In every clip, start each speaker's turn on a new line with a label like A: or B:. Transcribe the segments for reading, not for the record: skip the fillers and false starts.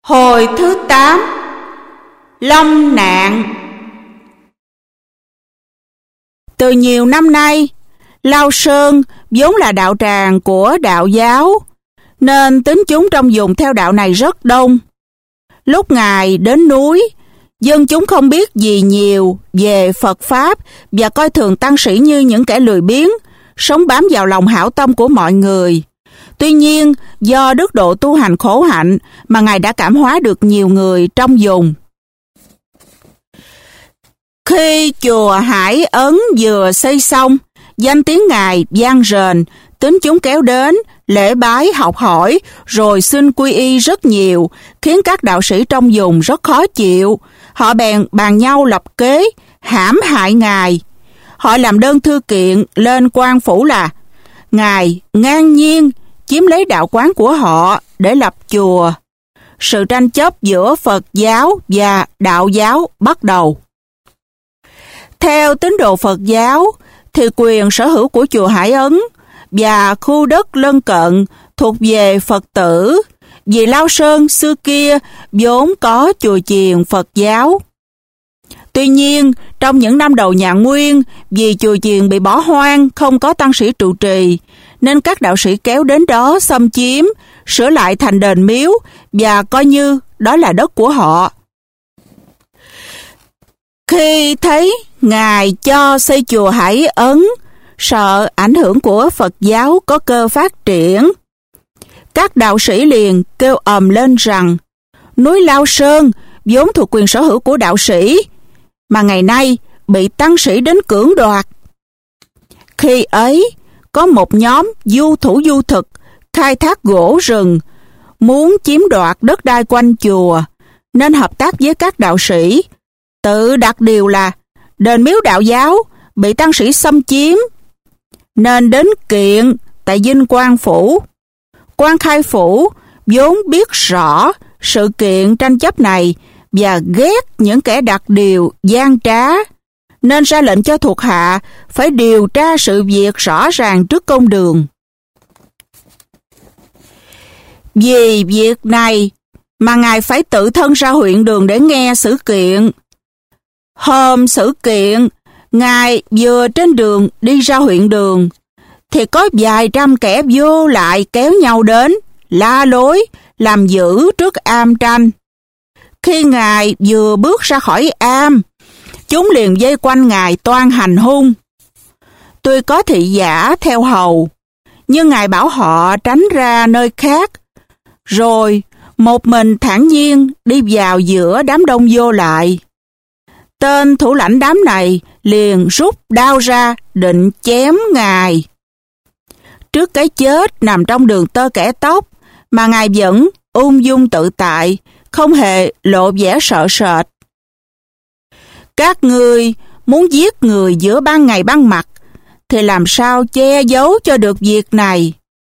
A: Hồi thứ 8. Lâm nạn. Từ nhiều năm nay, Lao Sơn vốn là đạo tràng của đạo giáo, nên tín chúng trong vùng theo đạo này rất đông. Lúc Ngài đến núi, dân chúng không biết gì nhiều về Phật Pháp và coi thường tăng sĩ như những kẻ lười biếng, sống bám vào lòng hảo tâm của mọi người. Tuy nhiên, do đức độ tu hành khổ hạnh mà Ngài đã cảm hóa được nhiều người trong vùng. Khi chùa Hải Ấn vừa xây xong, danh tiếng Ngài vang rền, tín chúng kéo đến, lễ bái học hỏi, rồi xin quy y rất nhiều, khiến các đạo sĩ trong vùng rất khó chịu. Họ bèn bàn nhau lập kế, hãm hại Ngài. Họ làm đơn thư kiện lên quan phủ là Ngài ngang nhiên chiếm lấy đạo quán của họ để lập chùa. Sự tranh chấp giữa Phật giáo và đạo giáo bắt đầu. Theo tín đồ Phật giáo, thì quyền sở hữu của chùa Hải Ấn và khu đất lân cận thuộc về Phật tử, vì Lao Sơn xưa kia vốn có chùa chiền Phật giáo. Tuy nhiên, trong những năm đầu nhà Nguyên, vì chùa chiền bị bỏ hoang, không có tăng sĩ trụ trì, nên các đạo sĩ kéo đến đó xâm chiếm, sửa lại thành đền miếu và coi như đó là đất của họ. Khi thấy Ngài cho xây chùa Hải Ấn, sợ ảnh hưởng của Phật giáo có cơ phát triển, các đạo sĩ liền kêu ầm lên rằng núi Lao Sơn vốn thuộc quyền sở hữu của đạo sĩ, mà ngày nay bị tăng sĩ đến cưỡng đoạt. Khi ấy, có một nhóm du thủ du thực khai thác gỗ rừng, muốn chiếm đoạt đất đai quanh chùa, nên hợp tác với các đạo sĩ, tự đặt điều là đền miếu đạo giáo bị tăng sĩ xâm chiếm, nên đến kiện tại Vinh Quan Phủ. Quan Khai Phủ vốn biết rõ sự kiện tranh chấp này và ghét những kẻ đặt điều gian trá, nên ra lệnh cho thuộc hạ phải điều tra sự việc rõ ràng trước công đường. Vì việc này mà Ngài phải tự thân ra huyện đường để nghe xử kiện. Hôm xử kiện, Ngài vừa trên đường đi ra huyện đường, thì có vài trăm kẻ vô lại kéo nhau đến, la lối, làm dữ trước am tranh. Khi Ngài vừa bước ra khỏi am, chúng liền vây quanh Ngài toan hành hung. Tuy có thị giả theo hầu, nhưng Ngài bảo họ tránh ra nơi khác, rồi một mình thản nhiên đi vào giữa đám đông vô lại. Tên thủ lãnh đám này liền rút đao ra định chém Ngài. Trước cái chết nằm trong đường tơ kẻ tóc, mà Ngài vẫn ung dung tự tại, không hề lộ vẻ sợ sệt. Các ngươi muốn giết người giữa ban ngày ban mặt, thì làm sao che giấu cho được việc này?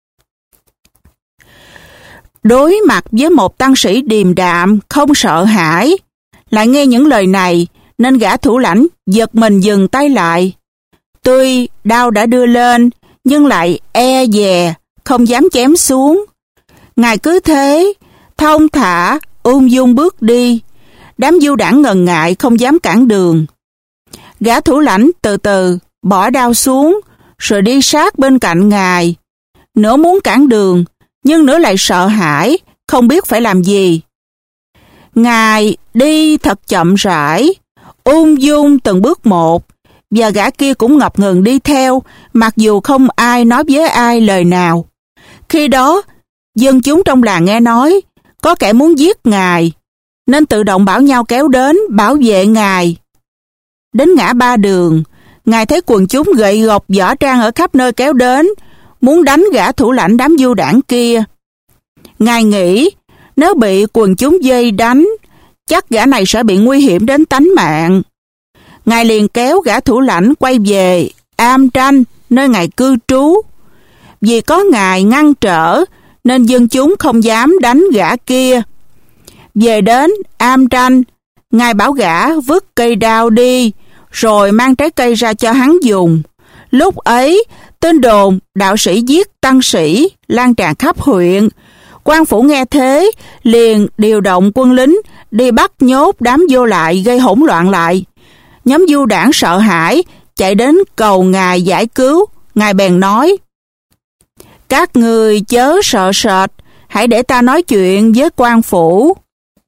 A: Đối mặt với một tăng sĩ điềm đạm, không sợ hãi, lại nghe những lời này, nên gã thủ lãnh giật mình dừng tay lại. Tuy đao đã đưa lên, nhưng lại e dè, không dám chém xuống. Ngài cứ thế, thong thả, ung dung bước đi. Đám du đảng ngần ngại không dám cản đường. Gã thủ lãnh từ từ bỏ đao xuống, rồi đi sát bên cạnh Ngài. Nửa muốn cản đường, nhưng nửa lại sợ hãi, không biết phải làm gì. Ngài đi thật chậm rãi, ung dung từng bước một, và gã kia cũng ngập ngừng đi theo, mặc dù không ai nói với ai lời nào. Khi đó, dân chúng trong làng nghe nói có kẻ muốn giết Ngài, nên tự động bảo nhau kéo đến bảo vệ Ngài. Đến ngã ba đường, Ngài thấy quần chúng gậy gộc võ trang ở khắp nơi kéo đến, muốn đánh gã thủ lãnh đám du đảng kia. Ngài nghĩ nếu bị quần chúng vây đánh, chắc gã này sẽ bị nguy hiểm đến tánh mạng. Ngài liền kéo gã thủ lãnh quay về am tranh, nơi Ngài cư trú. Vì có Ngài ngăn trở, nên dân chúng không dám đánh gã kia. Về đến am tranh, Ngài bảo gã vứt cây đao đi, rồi mang trái cây ra cho hắn dùng. Lúc ấy, tin đồn đạo sĩ giết tăng sĩ lan tràn khắp huyện. Quan phủ nghe thế, liền điều động quân lính đi bắt nhốt đám vô lại gây hỗn loạn lại. Nhóm du đảng sợ hãi, chạy đến cầu ngài giải cứu. Ngài bèn nói: các người chớ sợ sệt, hãy để ta nói chuyện với quan phủ.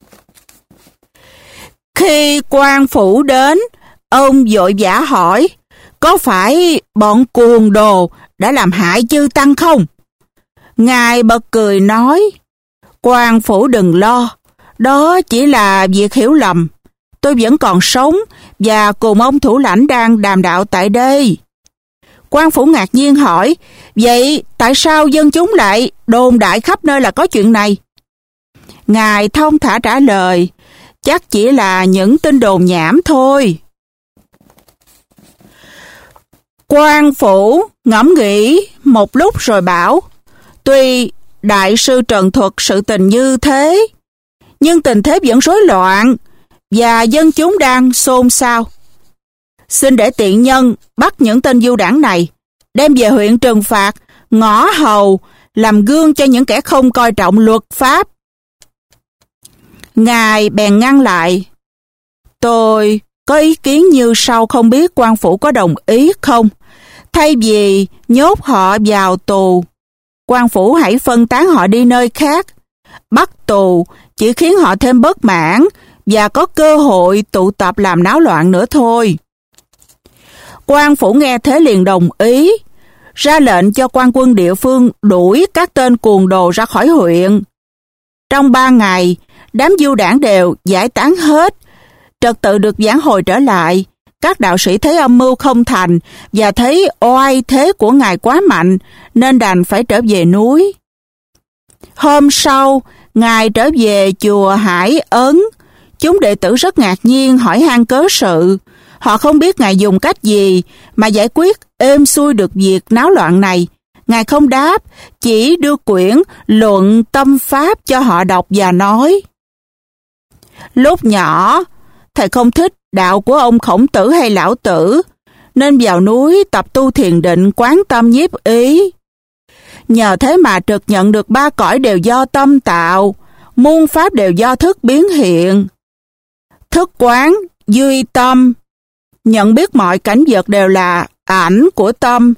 A: Khi quan phủ đến, ông vội vã hỏi: có phải bọn cuồng đồ đã làm hại chư tăng không? Ngài bật cười nói: quan phủ đừng lo, đó chỉ là việc hiểu lầm. Tôi vẫn còn sống và cùng ông thủ lãnh đang đàm đạo tại đây. Quan phủ ngạc nhiên hỏi: vậy tại sao dân chúng lại đồn đại khắp nơi là có chuyện này? Ngài thong thả trả lời: chắc chỉ là những tin đồn nhảm thôi. Quan phủ ngẫm nghĩ một lúc rồi bảo: tuy đại sư trần thuật sự tình như thế, nhưng tình thế vẫn rối loạn và dân chúng đang xôn xao. Xin để tiện nhân bắt những tên du đảng này, đem về huyện trừng phạt, ngõ hầu, làm gương cho những kẻ không coi trọng luật pháp. Ngài bèn ngăn lại: tôi có ý kiến như sau, không biết quan phủ có đồng ý không? Thay vì nhốt họ vào tù, quan phủ hãy phân tán họ đi nơi khác. Bắt tù chỉ khiến họ thêm bất mãn và có cơ hội tụ tập làm náo loạn nữa thôi. Quan phủ nghe thế liền đồng ý, ra lệnh cho quan quân địa phương đuổi các tên cuồng đồ ra khỏi huyện. Trong 3 ngày, đám du đảng đều giải tán hết, trật tự được vãn hồi trở lại. Các đạo sĩ thấy âm mưu không thành và thấy oai thế của ngài quá mạnh nên đành phải trở về núi. Hôm sau, ngài trở về chùa Hải Ấn. Chúng đệ tử rất ngạc nhiên hỏi han cớ sự. Họ không biết ngài dùng cách gì mà giải quyết êm xuôi được việc náo loạn này. Ngài không đáp, chỉ đưa quyển Luận Tâm Pháp cho họ đọc và nói: lúc nhỏ, thầy không thích đạo của ông Khổng Tử hay Lão Tử, nên vào núi tập tu thiền định quán tâm nhiếp ý. Nhờ thế mà trực nhận được 3 cõi đều do tâm tạo, muôn pháp đều do thức biến hiện. Thức quán, duy tâm, nhận biết mọi cảnh vật đều là ảnh của tâm.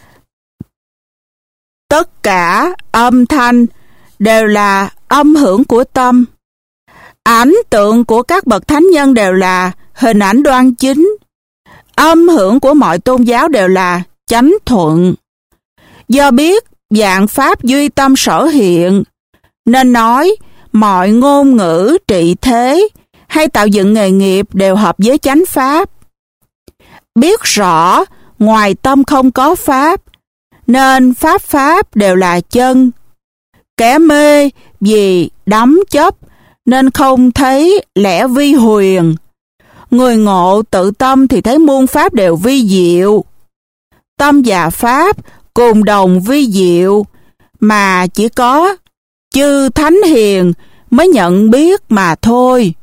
A: Tất cả âm thanh đều là âm hưởng của tâm. Ảnh tượng của các bậc thánh nhân đều là hình ảnh đoan chính. Âm hưởng của mọi tôn giáo đều là chánh thuận. Do biết vạn pháp duy tâm sở hiện, nên nói mọi ngôn ngữ trị thế hay tạo dựng nghề nghiệp đều hợp với chánh pháp. Biết rõ ngoài tâm không có pháp, nên pháp đều là chân. Kẻ mê vì đắm chấp nên không thấy lẽ vi huyền. Người ngộ tự tâm thì thấy muôn pháp đều vi diệu. Tâm và pháp cùng đồng vi diệu, mà chỉ có chư thánh hiền mới nhận biết mà thôi.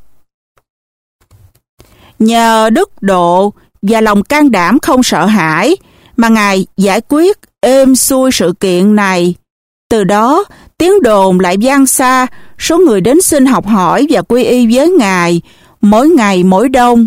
A: Nhờ đức độ và lòng can đảm không sợ hãi mà ngài giải quyết êm xuôi sự kiện này. Từ đó, tiếng đồn lại vang xa, số người đến xin học hỏi và quy y với ngài mỗi ngày mỗi đông.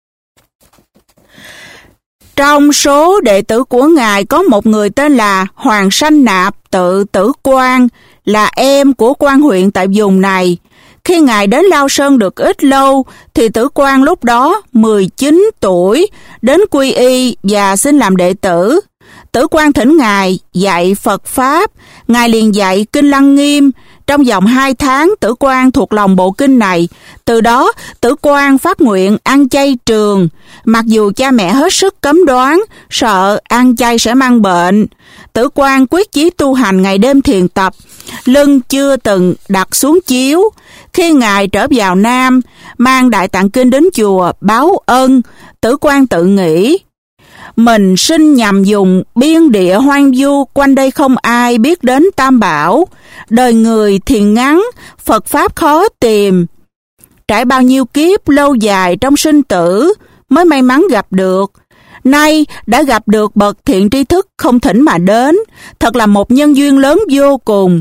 A: Trong số đệ tử của ngài có một người tên là Hoàng Sanh Nạp tự Tử Quan, là em của quan huyện tại vùng này. Khi ngài đến Lao Sơn được ít lâu, thì Tử Quan lúc đó 19 tuổi, đến quy y và xin làm đệ tử. Tử Quan thỉnh ngài dạy Phật Pháp, ngài liền dạy Kinh Lăng Nghiêm. Trong vòng 2 tháng, Tử Quan thuộc lòng bộ kinh này. Từ đó, Tử Quan phát nguyện ăn chay trường, mặc dù cha mẹ hết sức cấm đoán, sợ ăn chay sẽ mang bệnh. Tử Quan quyết chí tu hành ngày đêm thiền tập, lưng chưa từng đặt xuống chiếu. Khi ngài trở vào Nam, mang Đại Tạng Kinh đến chùa báo ân, Tử Quan tự nghĩ: mình sinh nhằm dùng biên địa hoang vu, quanh đây không ai biết đến Tam Bảo. Đời người thì ngắn, Phật Pháp khó tìm. Trải bao nhiêu kiếp lâu dài trong sinh tử mới may mắn gặp được. Nay đã gặp được bậc thiện tri thức không thỉnh mà đến, thật là một nhân duyên lớn vô cùng.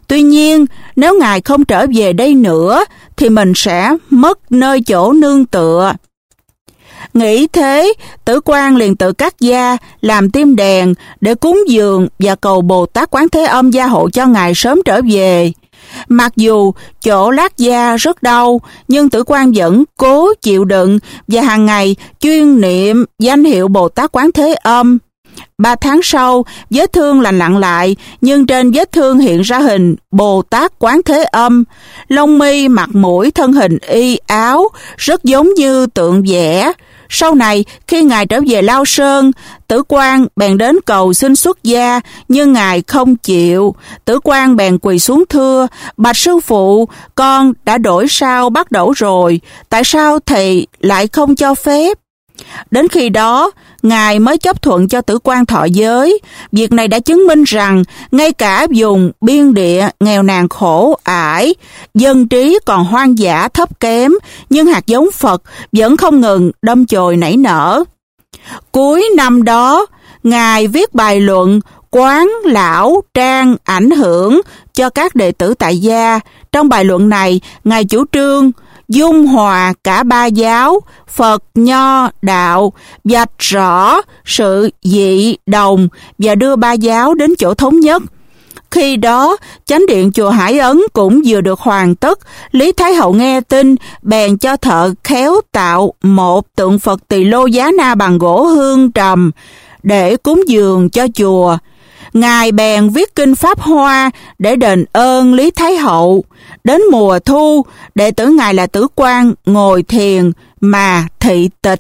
A: Tuy nhiên, nếu ngài không trở về đây nữa, thì mình sẽ mất nơi chỗ nương tựa. Nghĩ thế, Tử Quan liền tự cắt da, làm tim đèn để cúng dường và cầu Bồ Tát Quán Thế Âm gia hộ cho ngài sớm trở về. Mặc dù chỗ lát da rất đau, nhưng Tử Quan vẫn cố chịu đựng và hàng ngày chuyên niệm danh hiệu Bồ Tát Quán Thế Âm. 3 tháng sau, vết thương lành lặn lại, nhưng trên vết thương hiện ra hình Bồ Tát Quán Thế Âm. Lông mi, mặt mũi, thân hình y áo, rất giống như tượng vẽ. Sau này, khi ngài trở về Lao Sơn, Tử Quan bèn đến cầu xin xuất gia, nhưng ngài không chịu. Tử Quan bèn quỳ xuống thưa: bạch sư phụ, con đã đổi sao bắt đầu rồi, tại sao thầy lại không cho phép? Đến khi đó, ngài mới chấp thuận cho Tử Quan thọ giới. Việc này đã chứng minh rằng ngay cả vùng biên địa nghèo nàn khổ ải, dân trí còn hoang dã thấp kém, nhưng hạt giống Phật vẫn không ngừng đâm chồi nảy nở. Cuối năm đó, ngài viết bài luận Quán Lão Trang ảnh hưởng cho các đệ tử tại gia. Trong bài luận này, ngài chủ trương dung hòa cả ba giáo Phật, Nho, Đạo, vạch rõ sự dị đồng và đưa ba giáo đến chỗ thống nhất. Khi đó, chánh điện chùa Hải Ấn cũng vừa được hoàn tất. Lý Thái Hậu nghe tin, bèn cho thợ khéo tạo một tượng Phật Tỳ Lô Giá Na bằng gỗ hương trầm để cúng dường cho chùa. Ngài bèn viết kinh Pháp Hoa để đền ơn Lý Thái Hậu. Đến mùa thu, đệ tử ngài là Tử Quan ngồi thiền mà thị tịch.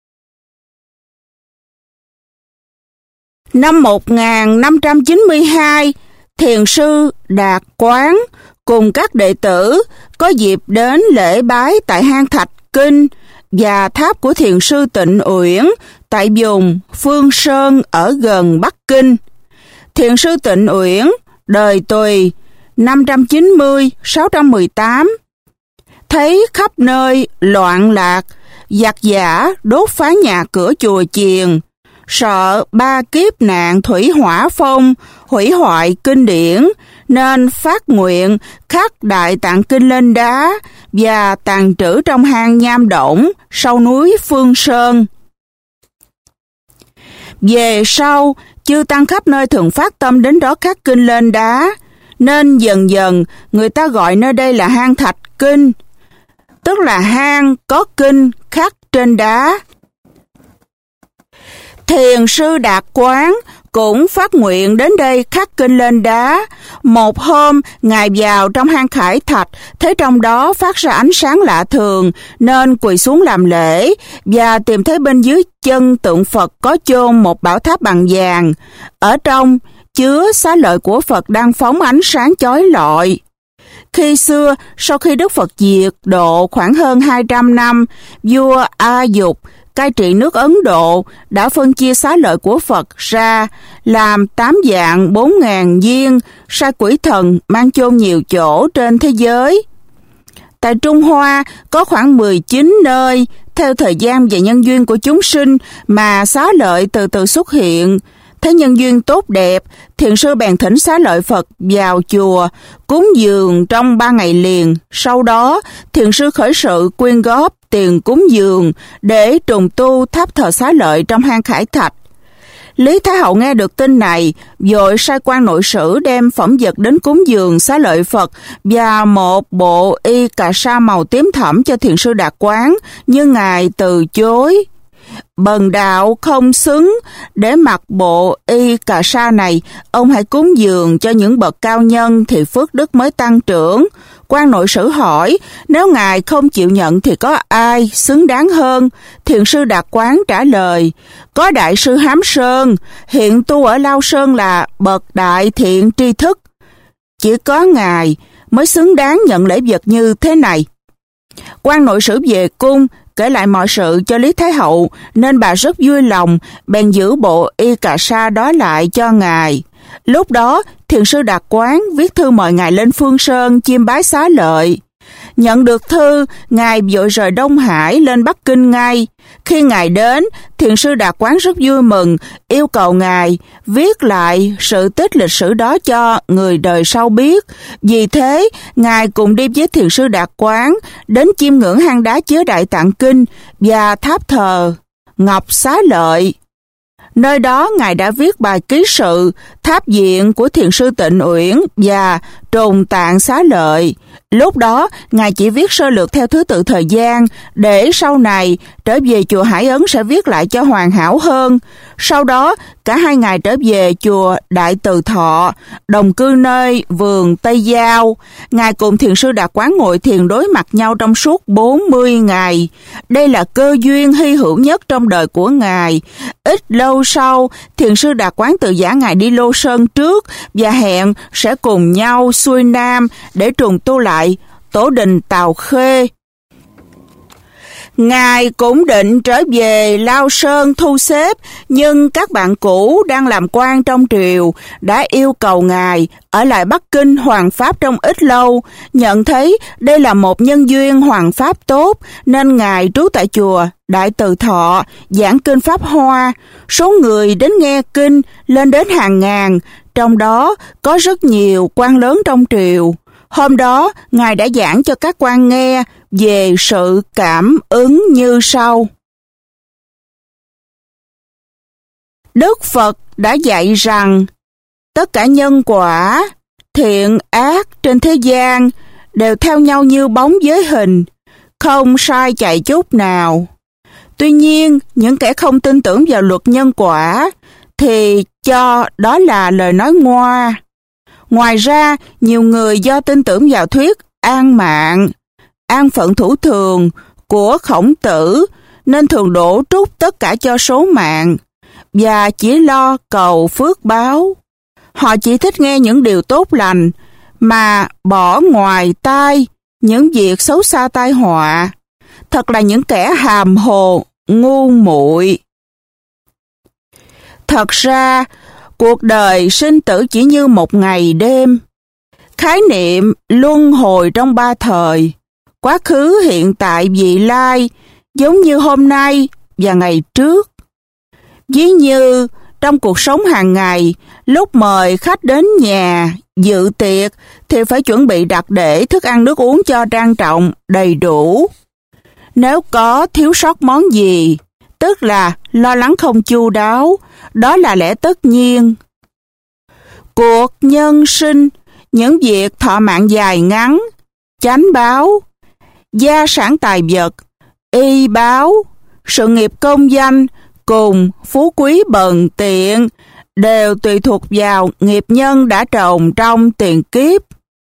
A: Năm 1592, thiền sư Đạt Quán cùng các đệ tử có dịp đến lễ bái tại hang Thạch Kinh và tháp của thiền sư Tịnh Uyển tại vùng Phương Sơn ở gần Bắc Kinh. Thiền sư Tịnh Uyển, đời Tùy, 590-618, thấy khắp nơi loạn lạc, giặc giã đốt phá nhà cửa chùa chiền, sợ 3 kiếp nạn thủy hỏa phong hủy hoại kinh điển, nên phát nguyện khắc Đại Tạng Kinh lên đá và tàng trữ trong hang Nham Động sau núi Phương Sơn. Về sau, chư tăng khắp nơi thường phát tâm đến đó khắc kinh lên đá, nên dần dần người ta gọi nơi đây là hang Thạch Kinh, tức là hang có kinh khắc trên đá. Thiền sư Đạt Quán cũng phát nguyện đến đây khắc kinh lên đá. Một hôm, ngài vào trong hang Khải Thạch, thấy trong đó phát ra ánh sáng lạ thường, nên quỳ xuống làm lễ, và tìm thấy bên dưới chân tượng Phật có chôn một bảo tháp bằng vàng. Ở trong chứa xá lợi của Phật đang phóng ánh sáng chói lọi. Khi xưa, sau khi Đức Phật diệt độ khoảng hơn 200 năm, vua A Dục cai trị nước Ấn Độ đã phân chia xá lợi của Phật ra làm 8 dạng 4.000 viên, sai quỷ thần mang chôn nhiều chỗ trên thế giới. Tại Trung Hoa có khoảng 19 nơi, theo thời gian và nhân duyên của chúng sinh mà xá lợi từ từ xuất hiện. Thấy nhân duyên tốt đẹp, thiền sư bèn thỉnh xá lợi Phật vào chùa, cúng dường trong 3 ngày liền. Sau đó, thiền sư khởi sự quyên góp tiền cúng dường để trùng tu tháp thờ xá lợi trong hang Khải Thạch. Lý Thái Hậu nghe được tin này, vội sai quan nội sử đem phẩm vật đến cúng dường xá lợi Phật và một bộ y cà sa màu tím thẫm cho thiền sư Đạt Quán, nhưng ngài từ chối. Bần đạo không xứng để mặc bộ y cà sa này, ông hãy cúng dường cho những bậc cao nhân thì phước đức mới tăng trưởng. Quan nội sử hỏi, nếu ngài không chịu nhận thì có ai xứng đáng hơn? Thiền sư Đạt Quán trả lời, có đại sư Hám Sơn, hiện tu ở Lao Sơn là bậc đại thiện tri thức. Chỉ có ngài mới xứng đáng nhận lễ vật như thế này. Quan nội sử về cung, kể lại mọi sự cho Lý Thái Hậu, nên bà rất vui lòng, bèn giữ bộ y cà sa đó lại cho ngài. Lúc đó, thiền sư Đạt Quán viết thư mời ngài lên Phương Sơn chiêm bái xá lợi. Nhận được thư, Ngài vội rời Đông Hải lên Bắc Kinh ngay. Khi Ngài đến, Thiền sư Đạt Quán rất vui mừng, yêu cầu Ngài viết lại sự tích lịch sử đó cho người đời sau biết. Vì thế, Ngài cùng đi với Thiền sư Đạt Quán đến chiêm ngưỡng hang đá chứa Đại Tạng Kinh và tháp thờ Ngọc Xá Lợi. Nơi đó Ngài đã viết bài ký sự tháp viện của Thiền sư Tịnh Uyển và Trùng Tạng Xá Lợi. Lúc đó, Ngài chỉ viết sơ lược theo thứ tự thời gian, để sau này trở về chùa Hải Ấn sẽ viết lại cho hoàn hảo hơn. Sau đó, cả hai Ngài trở về chùa Đại Từ Thọ, đồng cư nơi vườn Tây Giao. Ngài cùng Thiền sư Đạt Quán ngồi thiền đối mặt nhau trong suốt 40 ngày. Đây là cơ duyên hy hữu nhất trong đời của Ngài. Ít lâu sau, Thiền sư Đạt Quán tự giả Ngài đi Lô Sơn trước và hẹn sẽ cùng nhau xuôi Nam để trùng tu lại tổ đình Tào Khê. Ngài cũng định trở về Lao Sơn thu xếp, nhưng các bạn cũ đang làm quan trong triều đã yêu cầu Ngài ở lại Bắc Kinh hoằng pháp trong ít lâu. Nhận thấy đây là một nhân duyên hoằng pháp tốt, nên Ngài trú tại chùa Đại Từ Thọ, giảng kinh Pháp Hoa. Số người đến nghe kinh lên đến hàng ngàn, trong đó có rất nhiều quan lớn trong triều. Hôm đó, Ngài đã giảng cho các quan nghe về sự cảm ứng như sau. Đức Phật đã dạy rằng, tất cả nhân quả, thiện ác trên thế gian đều theo nhau như bóng với hình, không sai chạy chút nào. Tuy nhiên, những kẻ không tin tưởng vào luật nhân quả thì cho đó là lời nói ngoa. Ngoài ra, nhiều người do tin tưởng vào thuyết an mạng, an phận thủ thường của Khổng Tử nên thường đổ trút tất cả cho số mạng và chỉ lo cầu phước báo. Họ chỉ thích nghe những điều tốt lành mà bỏ ngoài tai những việc xấu xa tai họa. Thật là những kẻ hàm hồ, ngu muội. Thật ra, cuộc đời sinh tử chỉ như một ngày đêm. Khái niệm luân hồi trong ba thời, quá khứ, hiện tại, vị lai, giống như hôm nay và ngày trước. Ví như trong cuộc sống hàng ngày, lúc mời khách đến nhà dự tiệc thì phải chuẩn bị đặt để thức ăn nước uống cho trang trọng, đầy đủ. Nếu có thiếu sót món gì, tức là lo lắng không chu đáo, đó là lẽ tất nhiên. Cuộc nhân sinh, những việc thọ mạng dài ngắn, chánh báo, gia sản tài vật, y báo, sự nghiệp công danh cùng phú quý bần tiện đều tùy thuộc vào nghiệp nhân đã trồng trong tiền kiếp.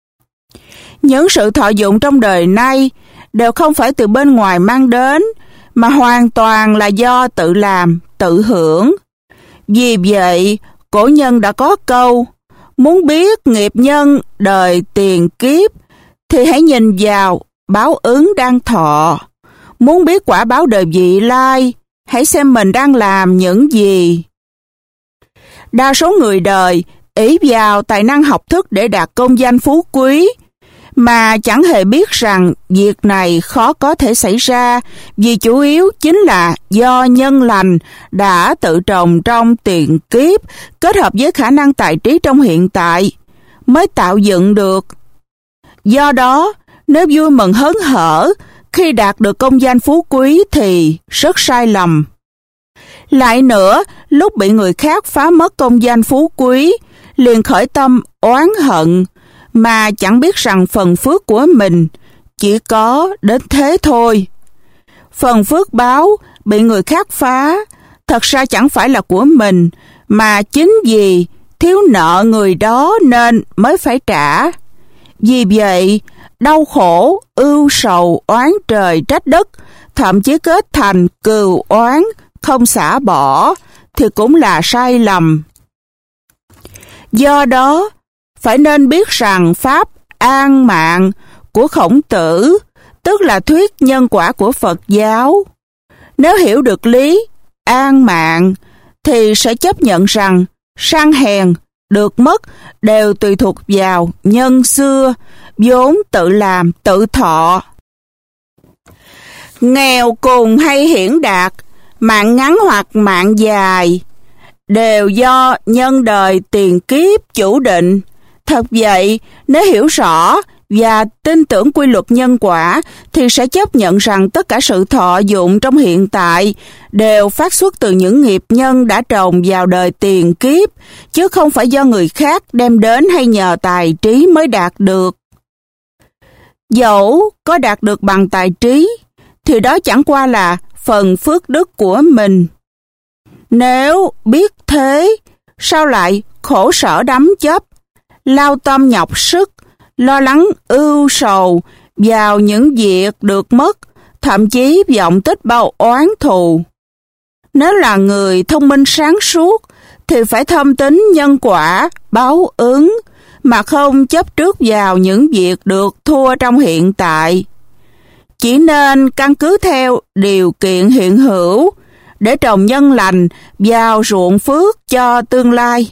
A: Những sự thọ dụng trong đời nay đều không phải từ bên ngoài mang đến, mà hoàn toàn là do tự làm, tự hưởng. Vì vậy, cổ nhân đã có câu, muốn biết nghiệp nhân đời tiền kiếp, thì hãy nhìn vào báo ứng đang thọ. Muốn biết quả báo đời vị lai, hãy xem mình đang làm những gì. Đa số người đời ỷ vào tài năng học thức để đạt công danh phú quý, mà chẳng hề biết rằng việc này khó có thể xảy ra, vì chủ yếu chính là do nhân lành đã tự trồng trong tiền kiếp, kết hợp với khả năng tài trí trong hiện tại, mới tạo dựng được. Do đó, nếu vui mừng hớn hở khi đạt được công danh phú quý thì rất sai lầm. Lại nữa, lúc bị người khác phá mất công danh phú quý, liền khởi tâm oán hận, mà chẳng biết rằng phần phước của mình chỉ có đến thế thôi. Phần phước báo bị người khác phá, thật ra chẳng phải là của mình, mà chính vì thiếu nợ người đó nên mới phải trả. Vì vậy, đau khổ, ưu sầu, oán trời trách đất, thậm chí kết thành cừu oán, không xả bỏ, thì cũng là sai lầm. Do đó, phải nên biết rằng Pháp an mạng của Khổng Tử, tức là thuyết nhân quả của Phật giáo. Nếu hiểu được lý an mạng, thì sẽ chấp nhận rằng sang hèn được mất đều tùy thuộc vào nhân xưa, vốn tự làm tự thọ. Nghèo cùng hay hiển đạt, mạng ngắn hoặc mạng dài, đều do nhân đời tiền kiếp chủ định. Thật vậy, nếu hiểu rõ và tin tưởng quy luật nhân quả thì sẽ chấp nhận rằng tất cả sự thọ dụng trong hiện tại đều phát xuất từ những nghiệp nhân đã trồng vào đời tiền kiếp, chứ không phải do người khác đem đến hay nhờ tài trí mới đạt được. Dẫu có đạt được bằng tài trí, thì đó chẳng qua là phần phước đức của mình. Nếu biết thế, sao lại khổ sở đắm chấp, lao tâm nhọc sức, lo lắng ưu sầu vào những việc được mất, thậm chí vọng tích bao oán thù. Nếu là người thông minh sáng suốt, thì phải thâm tín nhân quả, báo ứng, mà không chấp trước vào những việc được thua trong hiện tại. Chỉ nên căn cứ theo điều kiện hiện hữu để trồng nhân lành vào ruộng phước cho tương lai.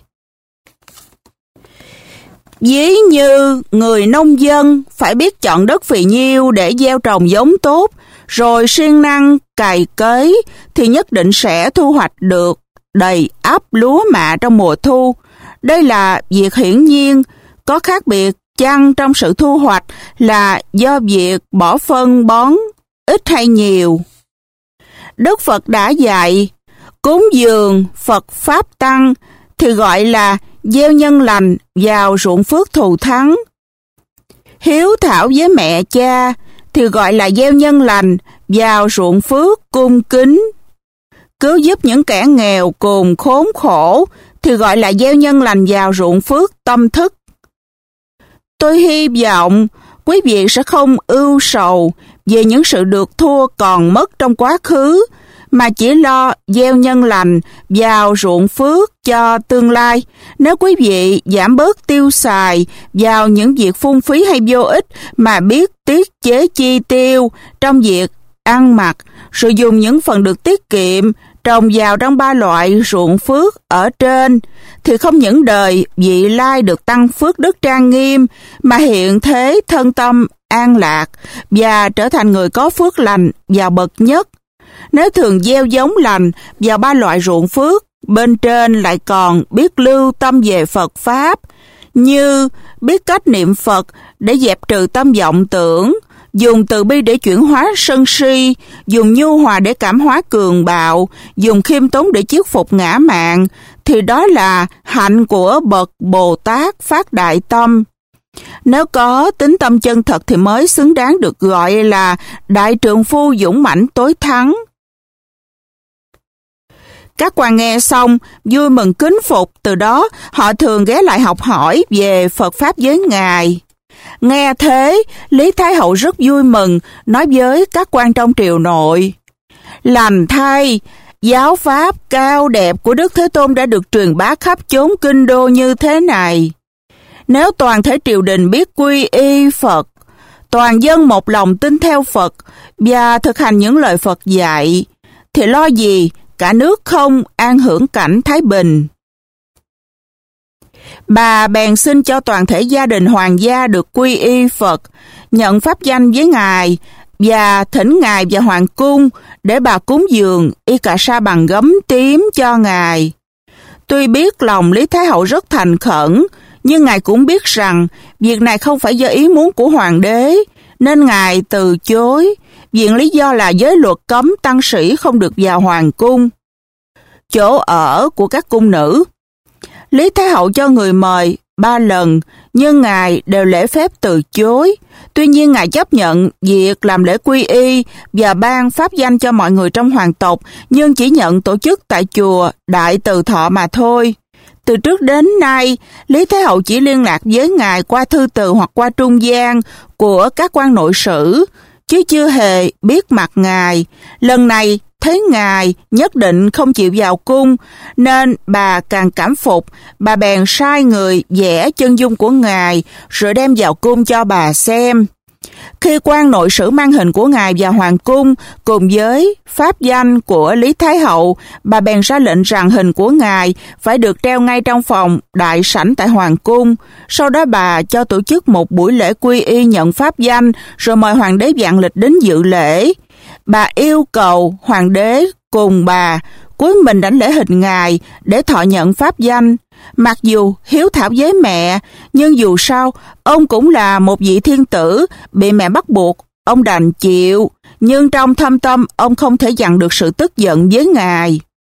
A: Ví như người nông dân phải biết chọn đất phì nhiêu để gieo trồng giống tốt, rồi siêng năng cày cấy thì nhất định sẽ thu hoạch được đầy ắp lúa mạ trong mùa thu. Đây là việc hiển nhiên, có khác biệt chăng trong sự thu hoạch là do việc bỏ phân bón ít hay nhiều. Đức Phật đã dạy, cúng dường Phật Pháp Tăng thì gọi là gieo nhân lành vào ruộng phước thù thắng. Hiếu thảo với mẹ cha thì gọi là gieo nhân lành vào ruộng phước cung kính. Cứu giúp những kẻ nghèo cùng khốn khổ thì gọi là gieo nhân lành vào ruộng phước tâm thức. Tôi hy vọng quý vị sẽ không ưu sầu về những sự được thua còn mất trong quá khứ, mà chỉ lo gieo nhân lành vào ruộng phước cho tương lai. Nếu quý vị giảm bớt tiêu xài vào những việc phung phí hay vô ích mà biết tiết chế chi tiêu trong việc ăn mặc, sử dụng những phần được tiết kiệm trồng vào trong 3 loại ruộng phước ở trên, thì không những đời vị lai được tăng phước đức trang nghiêm, mà hiện thế thân tâm an lạc và trở thành người có phước lành vào bậc nhất. Nếu thường gieo giống lành vào 3 loại ruộng phước, bên trên lại còn biết lưu tâm về Phật Pháp, như biết cách niệm Phật để dẹp trừ tâm vọng tưởng, dùng từ bi để chuyển hóa sân si, dùng nhu hòa để cảm hóa cường bạo, dùng khiêm tốn để chiết phục ngã mạn, thì đó là hạnh của bậc Bồ Tát phát đại tâm. Nếu có tính tâm chân thật thì mới xứng đáng được gọi là đại trượng phu dũng mãnh tối thắng. Các quan nghe xong vui mừng kính phục, từ đó họ thường ghé lại học hỏi về Phật Pháp với Ngài. Nghe thế, Lý Thái Hậu rất vui mừng, nói với các quan trong triều nội: lành thay, giáo pháp cao đẹp của Đức Thế Tôn đã được truyền bá khắp chốn kinh đô như thế này. Nếu toàn thể triều đình biết quy y Phật, toàn dân một lòng tin theo Phật và thực hành những lời Phật dạy, thì lo gì cả nước không an hưởng cảnh thái bình. Bà bèn xin cho toàn thể gia đình hoàng gia được quy y Phật, nhận pháp danh với Ngài và thỉnh Ngài và hoàng cung để bà cúng dường y cà sa bằng gấm tím cho Ngài. Tuy biết lòng Lý Thái Hậu rất thành khẩn, nhưng Ngài cũng biết rằng việc này không phải do ý muốn của hoàng đế, nên Ngài từ chối, viện lý do là giới luật cấm tăng sĩ không được vào hoàng cung. Chỗ ở của các cung nữ. Lý Thái Hậu cho người mời 3 lần, nhưng Ngài đều lễ phép từ chối. Tuy nhiên Ngài chấp nhận việc làm lễ quy y và ban pháp danh cho mọi người trong hoàng tộc, nhưng chỉ nhận tổ chức tại chùa Đại Từ Thọ mà thôi. Từ trước đến nay, Lý Thái Hậu chỉ liên lạc với Ngài qua thư từ hoặc qua trung gian của các quan nội sử, chứ chưa hề biết mặt Ngài. Lần này, thấy Ngài nhất định không chịu vào cung, nên bà càng cảm phục, bà bèn sai người vẽ chân dung của Ngài rồi đem vào cung cho bà xem. Khi quan nội sử mang hình của ngài vào hoàng cung cùng với pháp danh của Lý Thái Hậu, bà bèn ra lệnh rằng hình của ngài phải được treo ngay trong phòng đại sảnh tại hoàng cung. Sau đó bà cho tổ chức một buổi lễ quy y nhận pháp danh, rồi mời hoàng đế Vạn Lịch đến dự lễ. Bà yêu cầu hoàng đế cùng bà cúi mình đảnh lễ hình ngài để thọ nhận pháp danh. Mặc dù hiếu thảo với mẹ, nhưng dù sao, ông cũng là một vị thiên tử, bị mẹ bắt buộc, ông đành chịu. Nhưng trong thâm tâm, ông không thể dằn được sự tức giận với ngài.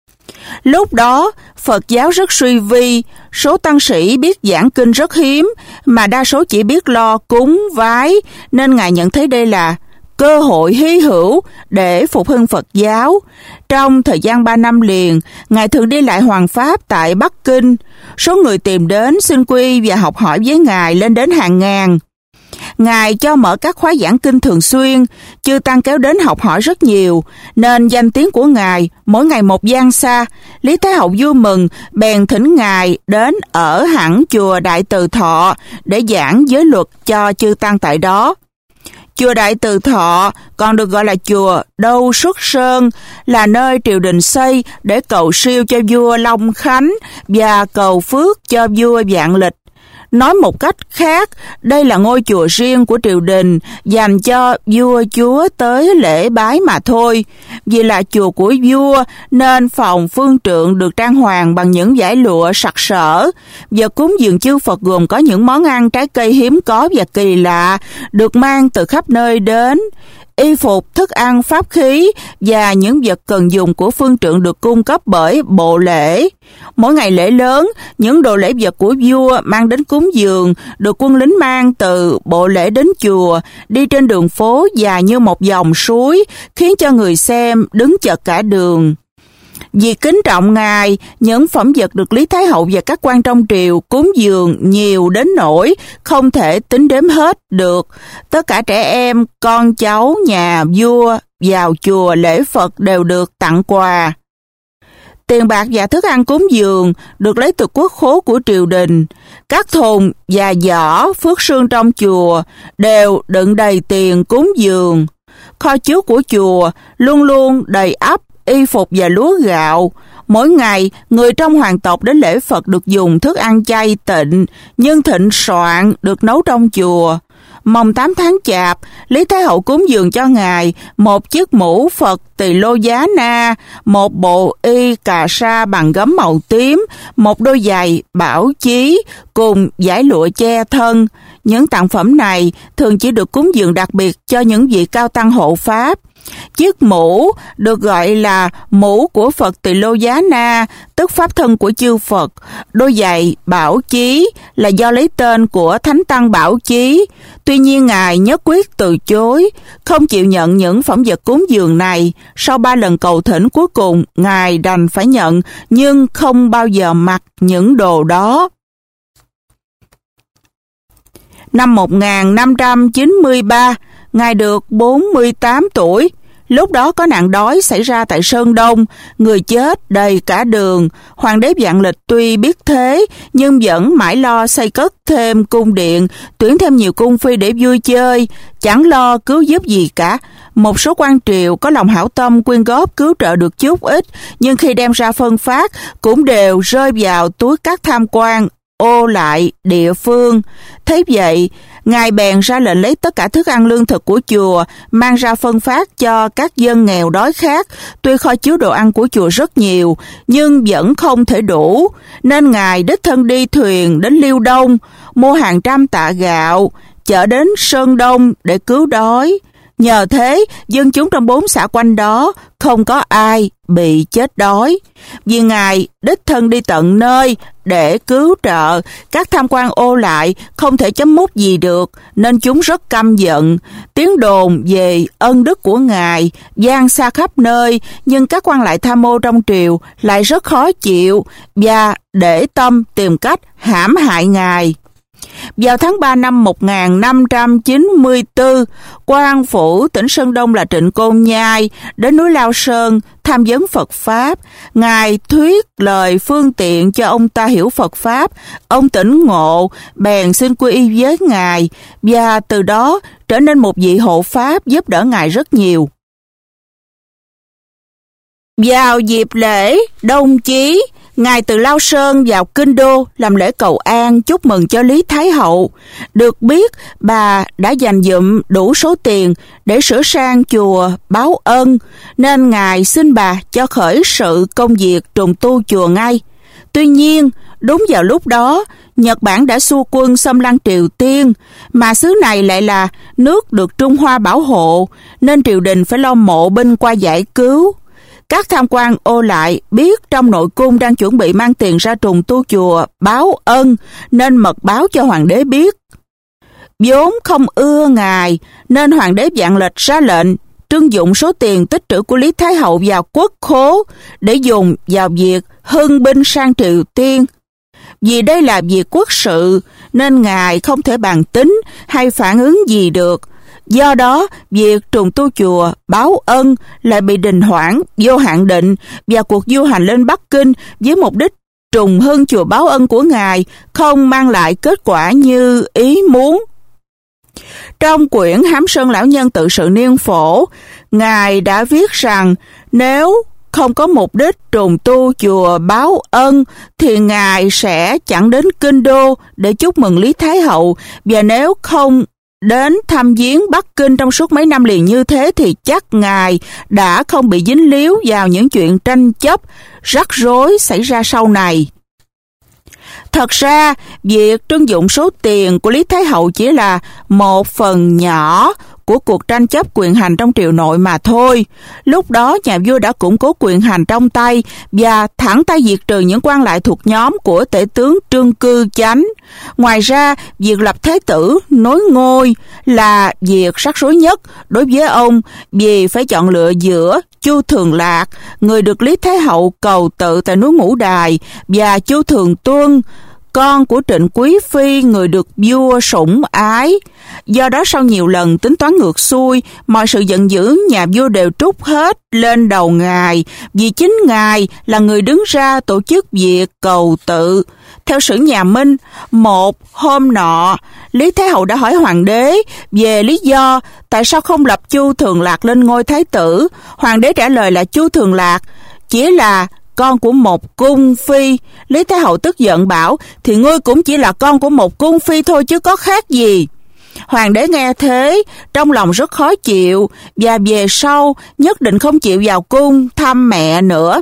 A: Lúc đó, Phật giáo rất suy vi, số tăng sĩ biết giảng kinh rất hiếm, mà đa số chỉ biết lo cúng, vái, nên ngài nhận thấy đây là cơ hội hy hữu để phục hưng Phật giáo. Trong thời gian 3 năm liền, ngài thường đi lại hoàng pháp tại Bắc Kinh. Số người tìm đến xin quy và học hỏi với ngài lên đến hàng ngàn. Ngài cho mở các khóa giảng kinh thường xuyên, chư tăng kéo đến học hỏi rất nhiều, nên danh tiếng của ngài mỗi ngày một vang xa. Lý Thái Hậu vui mừng, bèn thỉnh ngài đến ở hẳn chùa Đại Từ Thọ để giảng giới luật cho chư tăng tại đó. Chùa Đại Từ Thọ còn được gọi là chùa Đâu Xuất Sơn, là nơi triều đình xây để cầu siêu cho vua Long Khánh và cầu phước cho vua Vạn Lịch. Nói một cách khác, đây là ngôi chùa riêng của triều đình dành cho vua chúa tới lễ bái mà thôi. Vì là chùa của vua nên phòng phương trượng được trang hoàng bằng những dải lụa sặc sỡ. Vật cúng dường chư Phật gồm có những món ăn trái cây hiếm có và kỳ lạ được mang từ khắp nơi đến. Y phục, thức ăn, pháp khí và những vật cần dùng của phương trượng được cung cấp bởi bộ lễ. Mỗi ngày lễ lớn, những đồ lễ vật của vua mang đến cúng dường được quân lính mang từ bộ lễ đến chùa, đi trên đường phố dài như một dòng suối, khiến cho người xem đứng chật cả đường. Vì kính trọng ngài, những phẩm vật được Lý Thái Hậu và các quan trong triều cúng dường nhiều đến nỗi không thể tính đếm hết được. Tất cả trẻ em, con cháu nhà vua vào chùa lễ Phật đều được tặng quà. Tiền bạc và thức ăn cúng dường được lấy từ quốc khố của triều đình. Các thùng và giỏ phước sương trong chùa đều đựng đầy tiền cúng dường. Kho chứa của chùa luôn luôn đầy ắp y phục và lúa gạo. Mỗi ngày, người trong hoàng tộc đến lễ Phật được dùng thức ăn chay tịnh, nhưng thịnh soạn được nấu trong chùa. Mồng 8 tháng Chạp, Lý Thái Hậu cúng dường cho ngài một chiếc mũ Phật Tỳ Lô Giá Na, một bộ y cà sa bằng gấm màu tím, một đôi giày bảo chí cùng dải lụa che thân. Những tặng phẩm này thường chỉ được cúng dường đặc biệt cho những vị cao tăng hộ pháp. Chiếc mũ được gọi là mũ của Phật Tỳ Lô Giá Na, tức pháp thân của chư Phật. Đôi giày bảo chí là do lấy tên của Thánh Tăng Bảo Chí. Tuy nhiên ngài nhất quyết từ chối, không chịu nhận những phẩm vật cúng dường này. Sau 3 lần cầu thỉnh cuối cùng, ngài đành phải nhận, nhưng không bao giờ mặc những đồ đó. Năm 1593, ngài được 48 tuổi. Lúc đó có nạn đói xảy ra tại Sơn Đông, người chết đầy cả đường. Hoàng đế Vạn Lịch tuy biết thế, nhưng vẫn mãi lo xây cất thêm cung điện, tuyển thêm nhiều cung phi để vui chơi, chẳng lo cứu giúp gì cả. Một số quan triều có lòng hảo tâm quyên góp cứu trợ được chút ít, nhưng khi đem ra phân phát cũng đều rơi vào túi các tham quan ô lại địa phương. Thế vậy, ngài bèn ra lệnh lấy tất cả thức ăn lương thực của chùa mang ra phân phát cho các dân nghèo đói khát. Tuy kho chứa đồ ăn của chùa rất nhiều, nhưng vẫn không thể đủ, nên ngài đích thân đi thuyền đến Liêu Đông, mua hàng trăm tạ gạo, chở đến Sơn Đông để cứu đói. Nhờ thế, dân chúng trong 4 xã quanh đó không có ai bị chết đói. Vì ngài đích thân đi tận nơi để cứu trợ, các tham quan ô lại không thể chấm mút gì được, nên chúng rất căm giận. Tiếng đồn về ân đức của ngài vang xa khắp nơi, nhưng các quan lại tham mô trong triều lại rất khó chịu và để tâm tìm cách hãm hại ngài. Vào tháng 3 năm 1594, quan phủ tỉnh Sơn Đông là Trịnh Côn Nhai đến núi Lao Sơn tham vấn Phật Pháp. Ngài thuyết lời phương tiện cho ông ta hiểu Phật Pháp. Ông tỉnh ngộ, bèn xin quy y với Ngài, và từ đó trở nên một vị hộ Pháp giúp đỡ Ngài rất nhiều. Vào dịp lễ Đông Chí, Ngài từ Lao Sơn vào Kinh Đô làm lễ cầu an chúc mừng cho Lý Thái Hậu. Được biết, bà đã dành dụm đủ số tiền để sửa sang chùa báo ân, nên Ngài xin bà cho khởi sự công việc trùng tu chùa ngay. Tuy nhiên, đúng vào lúc đó, Nhật Bản đã xua quân xâm lăng Triều Tiên, mà xứ này lại là nước được Trung Hoa bảo hộ, nên triều đình phải lo mộ binh qua giải cứu. Các tham quan ô lại biết trong nội cung đang chuẩn bị mang tiền ra trùng tu chùa báo ân, nên mật báo cho hoàng đế biết. Vốn không ưa Ngài, nên hoàng đế vạn lịch ra lệnh trưng dụng số tiền tích trữ của Lý Thái Hậu vào quốc khố để dùng vào việc hưng binh sang Triều Tiên. Vì đây là việc quốc sự, nên Ngài không thể bàn tính hay phản ứng gì được. Do đó, việc trùng tu chùa báo ân lại bị đình hoãn vô hạn định, và cuộc du hành lên Bắc Kinh với mục đích trùng hưng chùa báo ân của Ngài không mang lại kết quả như ý muốn. Trong quyển Hám Sơn Lão Nhân tự sự niên phổ, Ngài đã viết rằng nếu không có mục đích trùng tu chùa báo ân thì Ngài sẽ chẳng đến Kinh Đô để chúc mừng Lý Thái Hậu, và nếu không đến thăm viếng Bắc Kinh trong suốt mấy năm liền như thế thì chắc Ngài đã không bị dính líu vào những chuyện tranh chấp, rắc rối xảy ra sau này. Thật ra, việc trưng dụng số tiền của Lý Thái Hậu chỉ là một phần nhỏ của cuộc tranh chấp quyền hành trong triều nội mà thôi. Lúc đó nhà vua đã củng cố quyền hành trong tay và thẳng tay diệt trừ những quan lại thuộc nhóm của tể tướng Trương Cư Chánh. Ngoài ra, việc lập thái tử nối ngôi là việc rắc rối nhất đối với ông, vì phải chọn lựa giữa Chu Thường Lạc, người được Lý Thái Hậu cầu tự tại núi Ngũ Đài, và Chu Thường Tuân, con của Trịnh Quý Phi, người được vua sủng ái. Do đó sau nhiều lần tính toán ngược xuôi, mọi sự giận dữ nhà vua đều trút hết lên đầu Ngài, vì chính Ngài là người đứng ra tổ chức việc cầu tự. Theo sử nhà Minh, một hôm nọ, Lý Thái Hậu đã hỏi hoàng đế về lý do tại sao không lập Chu Thường Lạc lên ngôi thái tử. Hoàng đế trả lời là Chu Thường Lạc chỉ là con của một cung phi. Lý Thái Hậu tức giận bảo, thì ngươi cũng chỉ là con của một cung phi thôi chứ có khác gì. Hoàng đế nghe thế, trong lòng rất khó chịu, và về sau nhất định không chịu vào cung thăm mẹ nữa.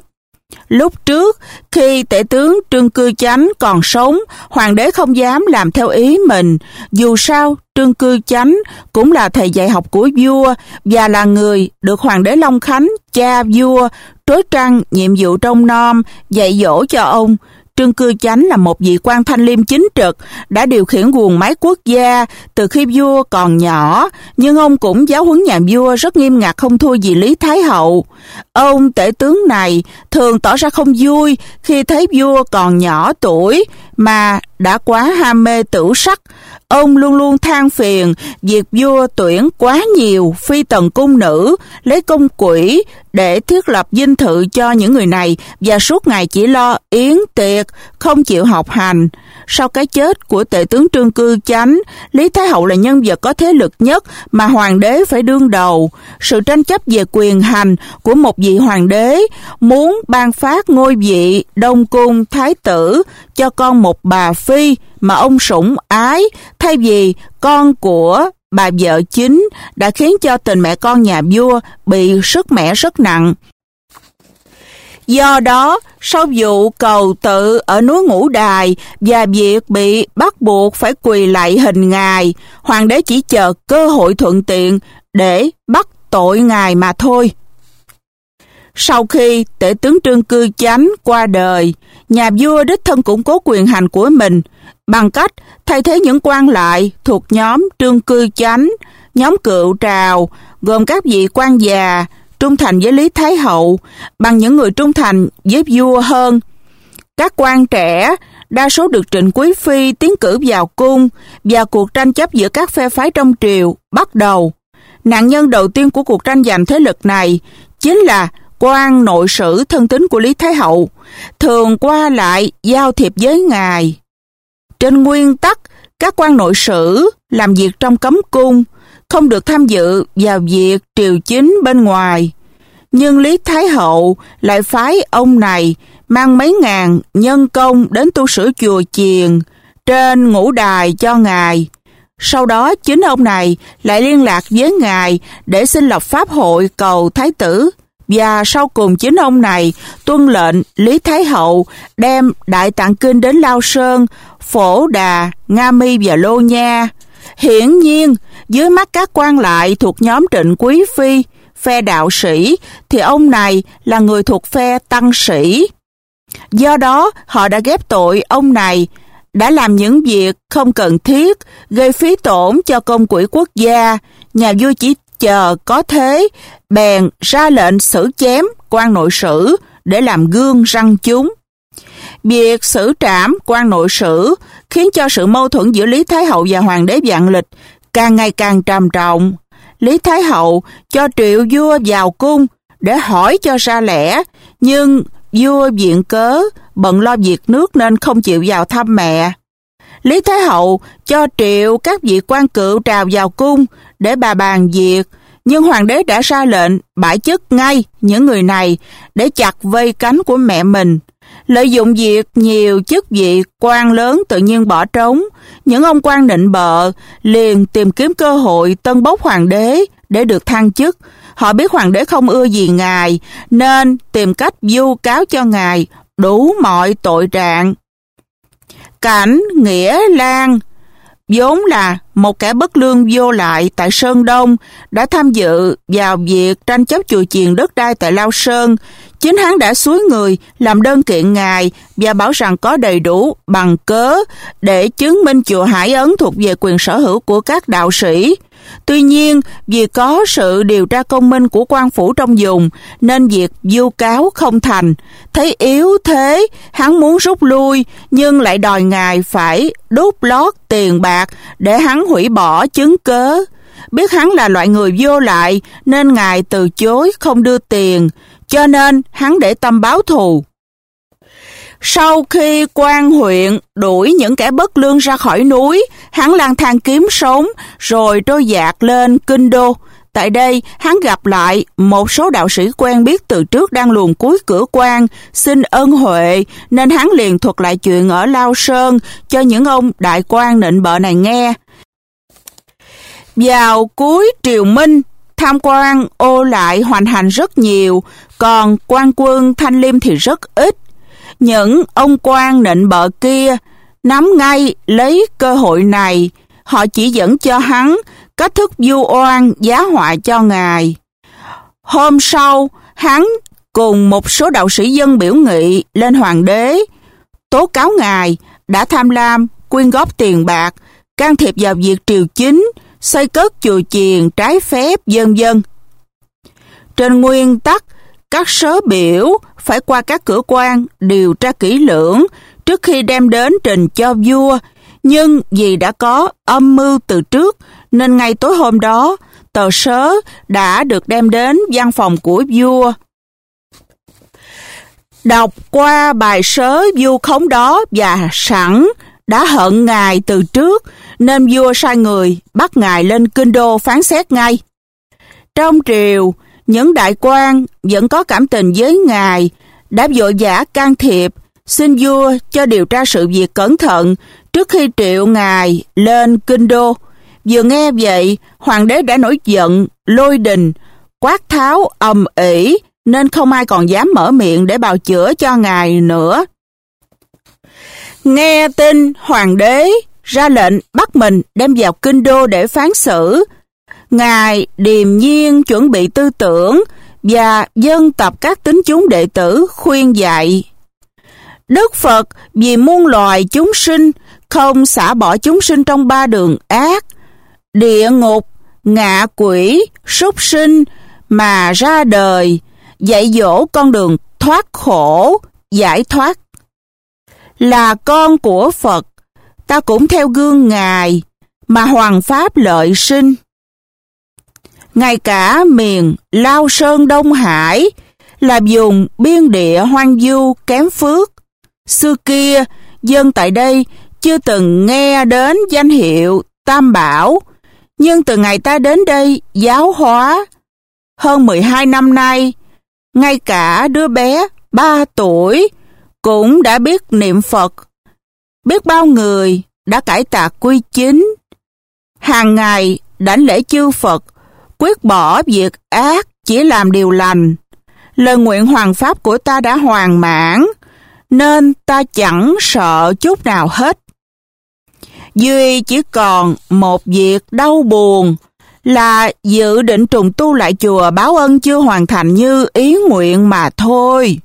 A: Lúc trước, khi tể tướng Trương Cư Chánh còn sống, hoàng đế không dám làm theo ý mình. Dù sao, Trương Cư Chánh cũng là thầy dạy học của vua và là người được hoàng đế Long Khánh, cha vua, trối trăng nhiệm vụ trông nom, dạy dỗ cho ông. Trương Cư Chánh là một vị quan thanh liêm chính trực, đã điều khiển guồng máy quốc gia từ khi vua còn nhỏ, nhưng ông cũng giáo huấn nhà vua rất nghiêm ngặt, không thua gì Lý Thái Hậu. Ông tể tướng này thường tỏ ra không vui khi thấy vua còn nhỏ tuổi mà đã quá ham mê tửu sắc. Ông luôn luôn than phiền việc vua tuyển quá nhiều phi tần cung nữ, lấy công quỹ để thiết lập dinh thự cho những người này, và suốt ngày chỉ lo yến tiệc, không chịu học hành. Sau cái chết của tể tướng Trương Cư Chánh, Lý Thái Hậu là nhân vật có thế lực nhất mà hoàng đế phải đương đầu. Sự tranh chấp về quyền hành của một vị hoàng đế muốn ban phát ngôi vị Đông Cung Thái tử cho con một bà phi mà ông sủng ái, thay vì con của bà vợ chính, đã khiến cho tình mẹ con nhà vua bị sứt mẻ rất nặng. Do đó, sau vụ cầu tự ở núi Ngũ Đài và việc bị bắt buộc phải quỳ lạy hình Ngài, hoàng đế chỉ chờ cơ hội thuận tiện để bắt tội Ngài mà thôi. Sau khi tể tướng Trương Cư Chánh qua đời, nhà vua đích thân củng cố quyền hành của mình bằng cách thay thế những quan lại thuộc nhóm Trương Cư Chánh, nhóm Cựu Trào, gồm các vị quan già trung thành với Lý Thái Hậu, bằng những người trung thành với vua hơn. Các quan trẻ đa số được Trịnh Quý Phi tiến cử vào cung và cuộc tranh chấp giữa các phe phái trong triều bắt đầu. Nạn nhân đầu tiên của cuộc tranh giành thế lực này chính là quan nội sử thân tín của Lý Thái Hậu, thường qua lại giao thiệp với ngài. Trên nguyên tắc, các quan nội sử làm việc trong cấm cung, không được tham dự vào việc triều chính bên ngoài. Nhưng Lý Thái Hậu lại phái ông này mang mấy ngàn nhân công đến tu sửa chùa chiền trên ngũ đài cho ngài. Sau đó chính ông này lại liên lạc với ngài để xin lập pháp hội cầu thái tử. Và sau cùng chính ông này tuân lệnh Lý Thái Hậu đem Đại Tạng Kinh đến Lao Sơn, Phổ Đà, Nga Mi và Lô Nha. Hiển nhiên, dưới mắt các quan lại thuộc nhóm Trịnh Quý Phi, phe đạo sĩ, thì ông này là người thuộc phe tăng sĩ. Do đó, họ đã ghép tội ông này đã làm những việc không cần thiết, gây phí tổn cho công quỹ quốc gia. Nhà vua chỉ chờ có thế, bèn ra lệnh xử chém quan nội sử để làm gương răn chúng. Việc xử trảm quan nội sử khiến cho sự mâu thuẫn giữa Lý Thái Hậu và Hoàng đế Vạn Lịch càng ngày càng trầm trọng. Lý Thái Hậu cho triệu vua vào cung để hỏi cho ra lẽ, nhưng vua viện cớ bận lo việc nước nên không chịu vào thăm mẹ. Lý Thái Hậu cho triệu các vị quan cựu trào vào cung để bà bàn việc, nhưng hoàng đế đã ra lệnh bãi chức ngay những người này để chặt vây cánh của mẹ mình. Lợi dụng việc nhiều chức vị quan lớn tự nhiên bỏ trống, những ông quan nịnh bợ liền tìm kiếm cơ hội tân bốc hoàng đế để được thăng chức. Họ biết hoàng đế không ưa gì ngài nên tìm cách vu cáo cho ngài đủ mọi tội trạng. Cảnh Nghĩa Lan, vốn là một kẻ bất lương vô lại tại Sơn Đông, đã tham dự vào việc tranh chấp chùa chiền đất đai tại Lao Sơn. Chính hắn đã xúi người làm đơn kiện ngài và bảo rằng có đầy đủ bằng cớ để chứng minh chùa Hải Ấn thuộc về quyền sở hữu của các đạo sĩ. Tuy nhiên, vì có sự điều tra công minh của quan phủ trong vùng, nên việc vu cáo không thành. Thấy yếu thế, hắn muốn rút lui, nhưng lại đòi ngài phải đút lót tiền bạc để hắn hủy bỏ chứng cớ. Biết hắn là loại người vô lại, nên ngài từ chối không đưa tiền, cho nên hắn để tâm báo thù. Sau khi quan huyện đuổi những kẻ bất lương ra khỏi núi, hắn lang thang kiếm sống rồi trôi dạt lên Kinh Đô. Tại đây, hắn gặp lại một số đạo sĩ quen biết từ trước đang luồn cuối cửa quan, xin ân huệ, nên hắn liền thuật lại chuyện ở Lao Sơn cho những ông đại quan nịnh bợ này nghe. Vào cuối triều Minh, tham quan ô lại hoành hành rất nhiều, còn quan quân thanh liêm thì rất ít. Những ông quan nịnh bợ kia nắm ngay lấy cơ hội này, họ chỉ dẫn cho hắn cách thức vu oan giá họa cho ngài. Hôm sau, hắn cùng một số đạo sĩ dân biểu nghị lên hoàng đế, tố cáo ngài đã tham lam, quyên góp tiền bạc, can thiệp vào việc triều chính, xây cất chùa chiền trái phép, vân vân. Trên nguyên tắc, các sớ biểu phải qua các cửa quan điều tra kỹ lưỡng trước khi đem đến trình cho vua, nhưng vì đã có âm mưu từ trước nên ngay tối hôm đó tờ sớ đã được đem đến văn phòng của vua. Đọc qua bài sớ vu khống đó và sẵn đã hận ngài từ trước, nên vua sai người bắt ngài lên Kinh Đô phán xét ngay. Trong triều, những đại quan vẫn có cảm tình với ngài, đã vội vã can thiệp, xin vua cho điều tra sự việc cẩn thận trước khi triệu ngài lên Kinh Đô. Vừa nghe vậy, hoàng đế đã nổi giận, lôi đình, quát tháo ầm ĩ, nên không ai còn dám mở miệng để bào chữa cho ngài nữa. Nghe tin hoàng đế ra lệnh bắt mình đem vào Kinh Đô để phán xử, ngài điềm nhiên chuẩn bị tư tưởng và dân tập các tín chúng đệ tử khuyên dạy. Đức Phật vì muôn loài chúng sinh không xả bỏ chúng sinh trong ba đường ác, địa ngục, ngạ quỷ, súc sinh mà ra đời, dạy dỗ con đường thoát khổ, giải thoát. là con của Phật, ta cũng theo gương Ngài mà hoằng pháp lợi sinh. Ngay cả miền Lao Sơn Đông Hải là vùng biên địa hoang vu kém phước. Xưa kia, dân tại đây chưa từng nghe đến danh hiệu Tam Bảo, nhưng từ ngày ta đến đây giáo hóa, hơn 12 năm nay, ngay cả đứa bé 3 tuổi cũng đã biết niệm Phật. Biết bao người đã cải tạc quy chính, hàng ngày đảnh lễ chư Phật, quyết bỏ việc ác, chỉ làm điều lành. Lời nguyện hoằng pháp của ta đã hoàn mãn, nên ta chẳng sợ chút nào hết. Duy chỉ còn một việc đau buồn là dự định trùng tu lại chùa Báo Ân chưa hoàn thành như ý nguyện mà thôi.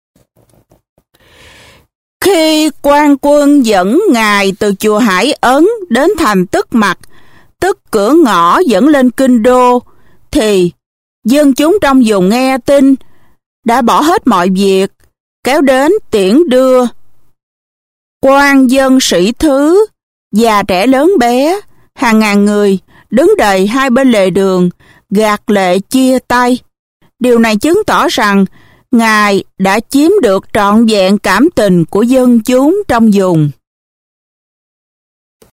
A: Khi quan quân dẫn Ngài từ chùa Hải Ấn đến thành Tức Mặc, tức cửa ngõ dẫn lên kinh đô, thì dân chúng trong vùng nghe tin đã bỏ hết mọi việc, kéo đến tiễn đưa. Quan dân sĩ thứ, già trẻ lớn bé, hàng ngàn người đứng đầy hai bên lề đường, gạt lệ chia tay. Điều này chứng tỏ rằng Ngài đã chiếm được trọn vẹn cảm tình của dân chúng trong vùng.